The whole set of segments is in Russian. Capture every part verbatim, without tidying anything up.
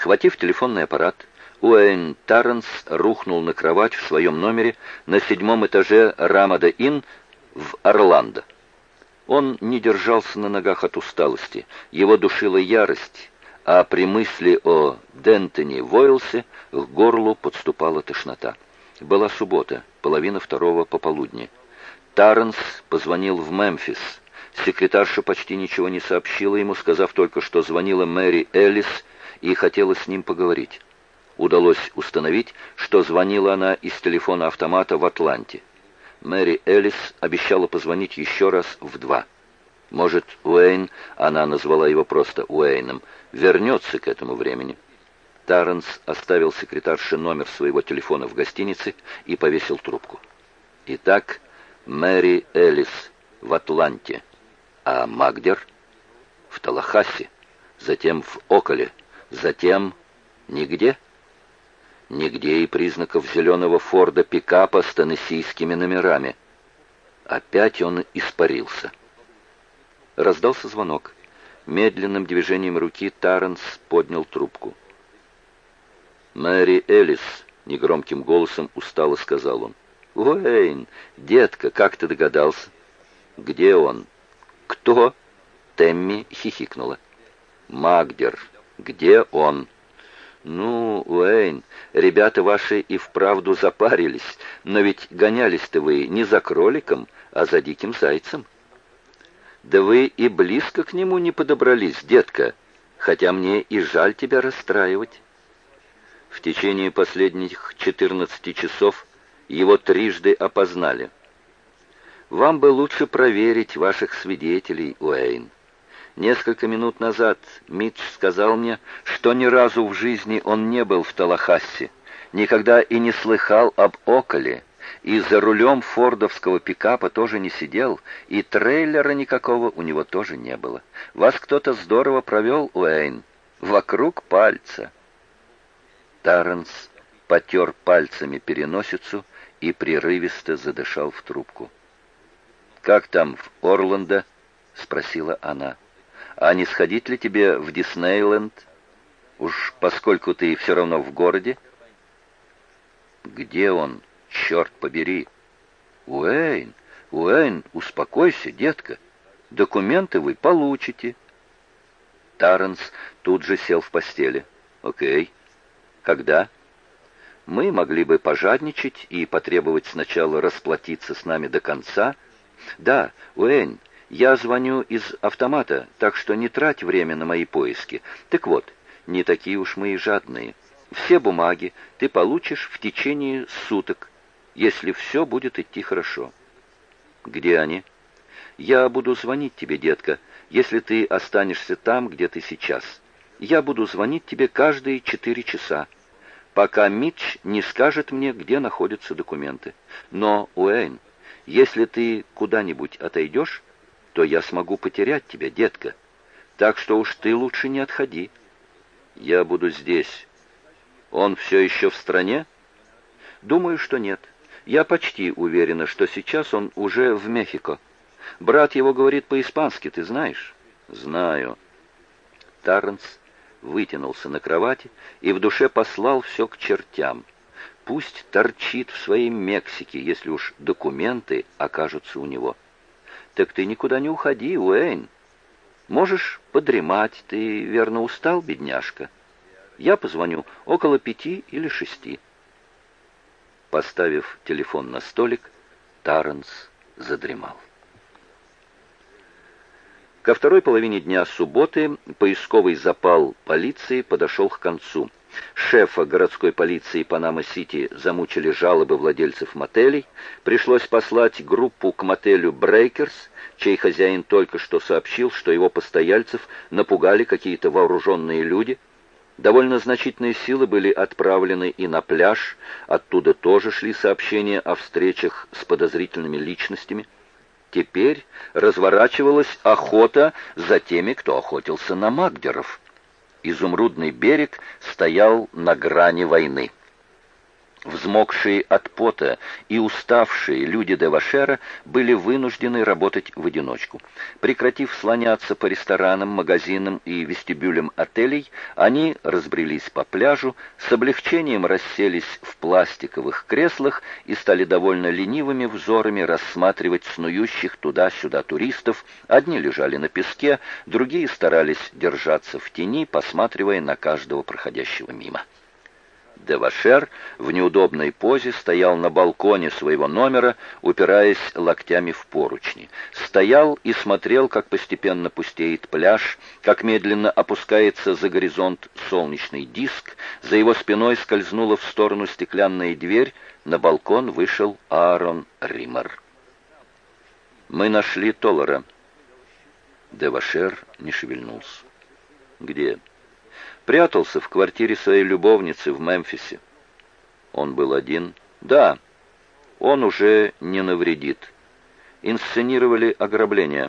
Схватив телефонный аппарат, Уэйн Тарренс рухнул на кровать в своем номере на седьмом этаже Рамада-Инн в Орландо. Он не держался на ногах от усталости, его душила ярость, а при мысли о Дентоне Войлсе к горлу подступала тошнота. Была суббота, половина второго пополудни. Тарренс позвонил в Мемфис. Секретарша почти ничего не сообщила ему, сказав только, что звонила Мэри Эллис и хотела с ним поговорить. Удалось установить, что звонила она из телефона-автомата в Атланте. Мэри Эллис обещала позвонить еще раз в два. Может, Уэйн, она назвала его просто Уэйном, вернется к этому времени. Тарренс оставил секретарше номер своего телефона в гостинице и повесил трубку. Итак, Мэри Эллис в Атланте, а Магдер в Таллахасси, затем в Околе, затем нигде. Нигде и признаков зеленого Форда пикапа с теннессийскими номерами. Опять он испарился. Раздался звонок. Медленным движением руки Тарренс поднял трубку. «Мэри Эллис», — негромким голосом устало сказал он. «Уэйн, детка, как ты догадался?» «Где он?» «Кто?» — Темми хихикнула. «Магдер, где он?» «Ну, Уэйн, ребята ваши и вправду запарились, но ведь гонялись-то вы не за кроликом, а за диким зайцем». «Да вы и близко к нему не подобрались, детка, хотя мне и жаль тебя расстраивать. В течение последних четырнадцати часов его трижды опознали. Вам бы лучше проверить ваших свидетелей, Уэйн. Несколько минут назад Митч сказал мне, что ни разу в жизни он не был в Таллахасси, никогда и не слыхал об Околе, и за рулем фордовского пикапа тоже не сидел, и трейлера никакого у него тоже не было. Вас кто-то здорово провел, Уэйн, вокруг пальца». Тарренс потер пальцами переносицу и прерывисто задышал в трубку. «Как там в Орландо?» — спросила она. «А не сходить ли тебе в Диснейленд? Уж поскольку ты все равно в городе». «Где он? Черт побери!» «Уэйн, Уэйн, успокойся, детка. Документы вы получите». Тарренс тут же сел в постели. «Окей. Когда?» «Мы могли бы пожадничать и потребовать сначала расплатиться с нами до конца». «Да, Уэйн, я звоню из автомата, так что не трать время на мои поиски. Так вот, не такие уж мы и жадные. Все бумаги ты получишь в течение суток, если все будет идти хорошо». «Где они?» «Я буду звонить тебе, детка, если ты останешься там, где ты сейчас. Я буду звонить тебе каждые четыре часа, пока Митч не скажет мне, где находятся документы. Но, Уэйн, если ты куда-нибудь отойдешь, то я смогу потерять тебя, детка. Так что уж ты лучше не отходи». «Я буду здесь. Он все еще в стране?» «Думаю, что нет. Я почти уверена, что сейчас он уже в Мехико. Брат его говорит по-испански, ты знаешь?» «Знаю». Тарренс вытянулся на кровати и в душе послал все к чертям. Пусть торчит в своей Мексике, если уж документы окажутся у него. «Так ты никуда не уходи, Уэйн. Можешь подремать, ты, верно, устал, бедняжка. Я позвоню около пяти или шести». Поставив телефон на столик, Тарренс задремал. Ко второй половине дня субботы поисковый запал полиции подошел к концу. Шефа городской полиции Панама-Сити замучили жалобы владельцев мотелей. Пришлось послать группу к мотелю «Брейкерс», чей хозяин только что сообщил, что его постояльцев напугали какие-то вооруженные люди. Довольно значительные силы были отправлены и на пляж. Оттуда тоже шли сообщения о встречах с подозрительными личностями. Теперь разворачивалась охота за теми, кто охотился на Магдеров. Изумрудный берег стоял на грани войны. Взмокшие от пота и уставшие люди Девашера были вынуждены работать в одиночку. Прекратив слоняться по ресторанам, магазинам и вестибюлям отелей, они разбрелись по пляжу, с облегчением расселись в пластиковых креслах и стали довольно ленивыми взорами рассматривать снующих туда-сюда туристов. Одни лежали на песке, другие старались держаться в тени, посматривая на каждого проходящего мимо. Девашер в неудобной позе стоял на балконе своего номера, упираясь локтями в поручни. Стоял и смотрел, как постепенно пустеет пляж, как медленно опускается за горизонт солнечный диск. За его спиной скользнула в сторону стеклянная дверь. На балкон вышел Аарон Риммер. «Мы нашли Толлера». Девашер не шевельнулся. «Где?» «Прятался в квартире своей любовницы в Мемфисе». «Он был один?» «Да, он уже не навредит. Инсценировали ограбление».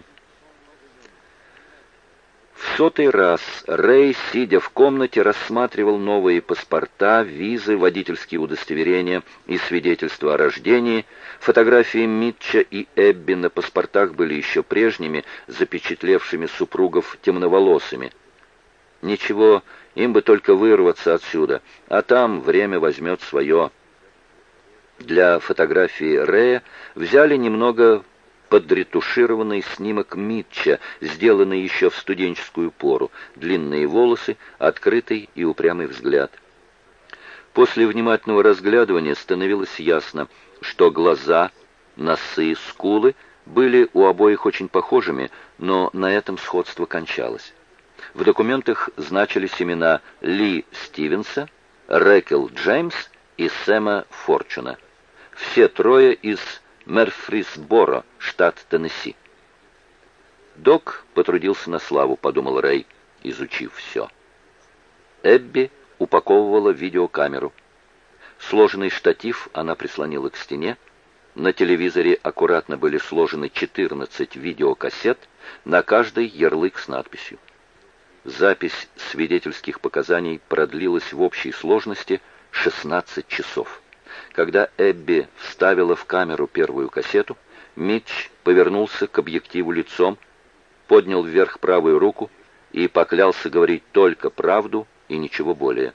В сотый раз Рэй, сидя в комнате, рассматривал новые паспорта, визы, водительские удостоверения и свидетельства о рождении. Фотографии Митча и Эбби на паспортах были еще прежними, запечатлевшими супругов темноволосыми. Ничего, им бы только вырваться отсюда, а там время возьмет свое. Для фотографии Рэя взяли немного подретушированный снимок Митча, сделанный еще в студенческую пору, длинные волосы, открытый и упрямый взгляд. После внимательного разглядывания становилось ясно, что глаза, носы, скулы были у обоих очень похожими, но на этом сходство кончалось. В документах значились имена Ли Стивенса, Рэкел Джеймс и Сэма Форчуна. Все трое из Мерфрисборо, штат Теннесси. «Док потрудился на славу», — подумал Рэй, изучив все. Эбби упаковывала видеокамеру. Сложенный штатив она прислонила к стене. На телевизоре аккуратно были сложены четырнадцать видеокассет, на каждой ярлык с надписью. Запись свидетельских показаний продлилась в общей сложности шестнадцать часов. Когда Эбби вставила в камеру первую кассету, Митч повернулся к объективу лицом, поднял вверх правую руку и поклялся говорить только правду и ничего более.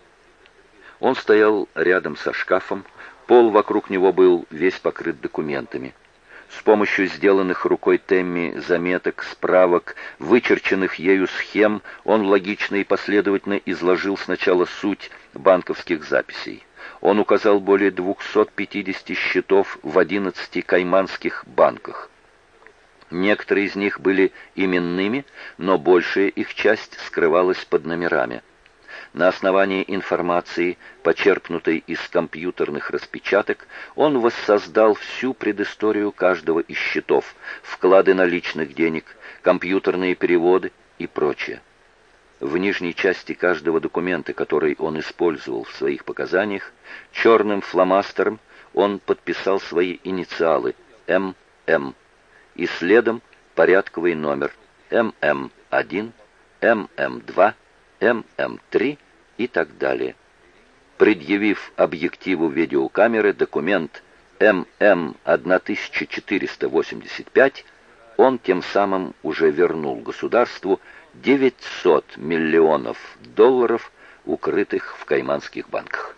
Он стоял рядом со шкафом, пол вокруг него был весь покрыт документами. С помощью сделанных рукой Темми заметок, справок, вычерченных ею схем, он логично и последовательно изложил сначала суть банковских записей. Он указал более двухсот пятидесяти счетов в одиннадцати кайманских банках. Некоторые из них были именными, но большая их часть скрывалась под номерами. На основании информации, почерпнутой из компьютерных распечаток, он воссоздал всю предысторию каждого из счетов, вклады наличных денег, компьютерные переводы и прочее. В нижней части каждого документа, который он использовал в своих показаниях, черным фломастером он подписал свои инициалы эм эм и следом порядковый номер эм эм один, эм эм два, эм эм три и так далее. Предъявив объективу видеокамеры документ эм эм тысяча четыреста восемьдесят пять, он тем самым уже вернул государству девятьсот миллионов долларов, укрытых в кайманских банках.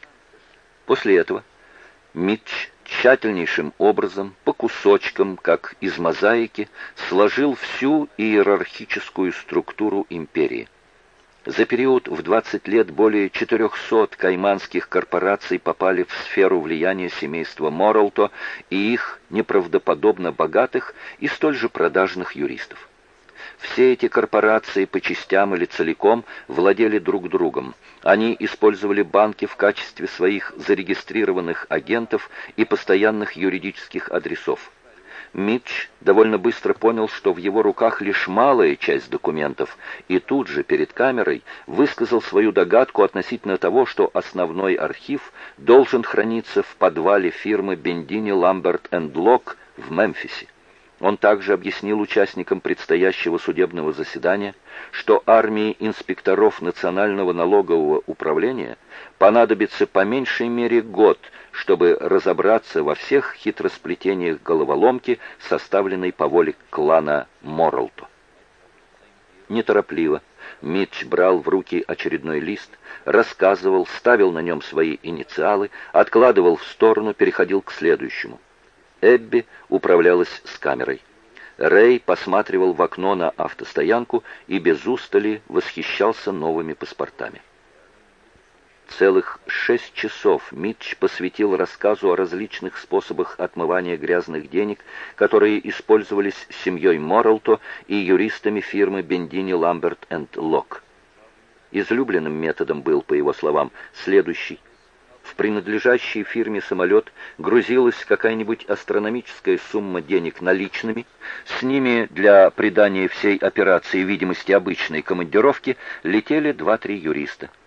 После этого Митч тщательнейшим образом, по кусочкам, как из мозаики, сложил всю иерархическую структуру империи. За период в двадцать лет более четырехсот кайманских корпораций попали в сферу влияния семейства Моралто и их неправдоподобно богатых и столь же продажных юристов. Все эти корпорации по частям или целиком владели друг другом. Они использовали банки в качестве своих зарегистрированных агентов и постоянных юридических адресов. Митч довольно быстро понял, что в его руках лишь малая часть документов, и тут же перед камерой высказал свою догадку относительно того, что основной архив должен храниться в подвале фирмы Бендини Ламберт энд Лок в Мемфисе. Он также объяснил участникам предстоящего судебного заседания, что армии инспекторов Национального налогового управления понадобится по меньшей мере год, чтобы разобраться во всех хитросплетениях головоломки, составленной по воле клана Моррелто. Неторопливо Митч брал в руки очередной лист, рассказывал, ставил на нем свои инициалы, откладывал в сторону, переходил к следующему. Эбби управлялась с камерой. Рэй посматривал в окно на автостоянку и без устали восхищался новыми паспортами. Целых шесть часов Митч посвятил рассказу о различных способах отмывания грязных денег, которые использовались семьей Моррелто и юристами фирмы Бендини, Ламберт энд Лок. Излюбленным методом был, по его словам, следующий. В принадлежащей фирме самолет грузилась какая-нибудь астрономическая сумма денег наличными, с ними для придания всей операции видимости обычной командировки летели два-три юриста.